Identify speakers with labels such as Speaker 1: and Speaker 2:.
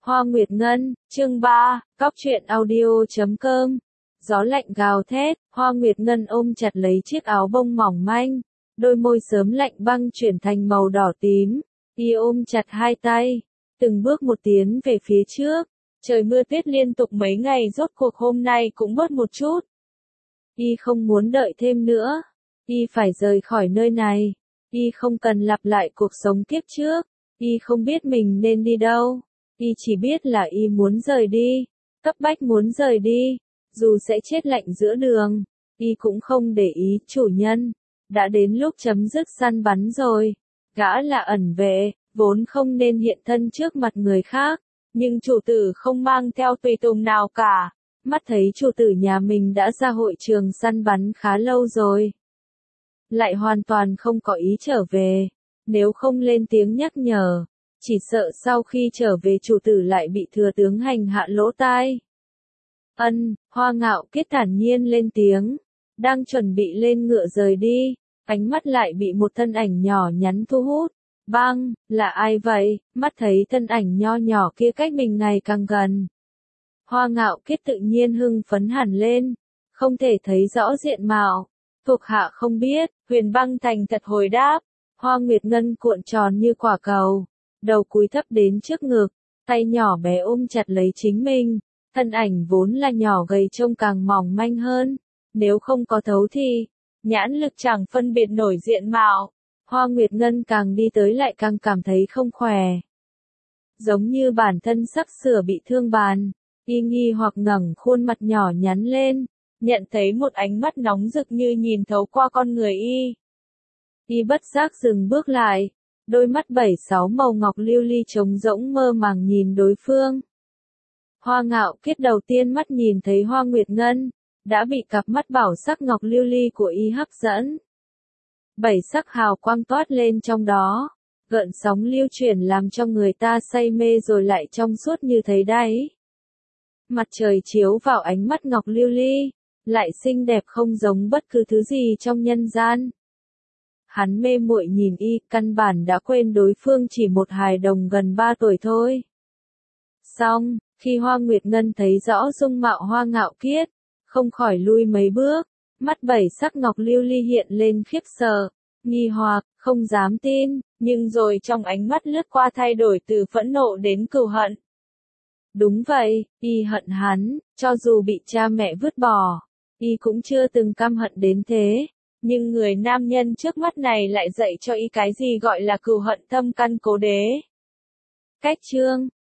Speaker 1: Hoa Nguyệt Ngân, chương 3, Cóc truyện audio.com. Gió lạnh gào thét, Hoa Nguyệt Ngân ôm chặt lấy chiếc áo bông mỏng manh, đôi môi sớm lạnh băng chuyển thành màu đỏ tím. Y ôm chặt hai tay, từng bước một tiến về phía trước. Trời mưa tuyết liên tục mấy ngày rốt cuộc hôm nay cũng bớt một chút. Y không muốn đợi thêm nữa. Y phải rời khỏi nơi này. Y không cần lặp lại cuộc sống kiếp trước. Y không biết mình nên đi đâu. Y chỉ biết là y muốn rời đi. Cấp bách muốn rời đi. Dù sẽ chết lạnh giữa đường. Y cũng không để ý. Chủ nhân, đã đến lúc chấm dứt săn bắn rồi. Gã là ẩn vệ, vốn không nên hiện thân trước mặt người khác. Nhưng chủ tử không mang theo tùy tùng nào cả. Mắt thấy chủ tử nhà mình đã ra hội trường săn bắn khá lâu rồi. Lại hoàn toàn không có ý trở về. Nếu không lên tiếng nhắc nhở, chỉ sợ sau khi trở về chủ tử lại bị thừa tướng hành hạ lỗ tai. Hoa Ngạo Kiết thản nhiên lên tiếng. Đang chuẩn bị lên ngựa rời đi, ánh mắt lại bị một thân ảnh nhỏ nhắn thu hút. Bang, là ai vậy? Mắt thấy thân ảnh nho nhỏ kia cách mình ngày càng gần. Hoa Ngạo Kiết tự nhiên hưng phấn hẳn lên, không thể thấy rõ diện mạo. Thuộc hạ không biết, Huyền Băng thành thật hồi đáp. Hoa Nguyệt Ngân cuộn tròn như quả cầu, đầu cúi thấp đến trước ngực, tay nhỏ bé ôm chặt lấy chính mình. Thân ảnh vốn là nhỏ gầy trông càng mỏng manh hơn. Nếu không có thấu thì, nhãn lực chẳng phân biệt nổi diện mạo. Hoa Nguyệt Ngân càng đi tới lại càng cảm thấy không khỏe. Giống như bản thân sắp sửa bị thương bàn. Y nghi hoặc ngẩng khuôn mặt nhỏ nhắn lên, nhận thấy một ánh mắt nóng rực như nhìn thấu qua con người y. Y bất giác dừng bước lại, đôi mắt 7-6 màu ngọc lưu ly trống rỗng mơ màng nhìn đối phương. Hoa Ngạo Kiết đầu tiên mắt nhìn thấy Hoa Nguyệt Ngân, đã bị cặp mắt bảo sắc ngọc lưu ly của y hấp dẫn. 7 sắc hào quang toát lên trong đó, gợn sóng lưu chuyển làm cho người ta say mê rồi lại trong suốt như thấy đáy. Mặt trời chiếu vào ánh mắt ngọc lưu ly, lại xinh đẹp không giống bất cứ thứ gì trong nhân gian. Hắn mê muội nhìn y, căn bản đã quên đối phương chỉ một hài đồng gần 3 tuổi thôi. Xong, khi Hoa Nguyệt Ngân thấy rõ dung mạo Hoa Ngạo Kiết, không khỏi lui mấy bước, mắt 7 sắc ngọc lưu ly hiện lên khiếp sợ, nghi hoặc, không dám tin, nhưng rồi trong ánh mắt lướt qua thay đổi từ phẫn nộ đến cừu hận. Đúng vậy, y hận hắn, cho dù bị cha mẹ vứt bỏ, y cũng chưa từng căm hận đến thế, nhưng người nam nhân trước mắt này lại dạy cho y cái gì gọi là cừu hận thâm căn cố đế. Cách chương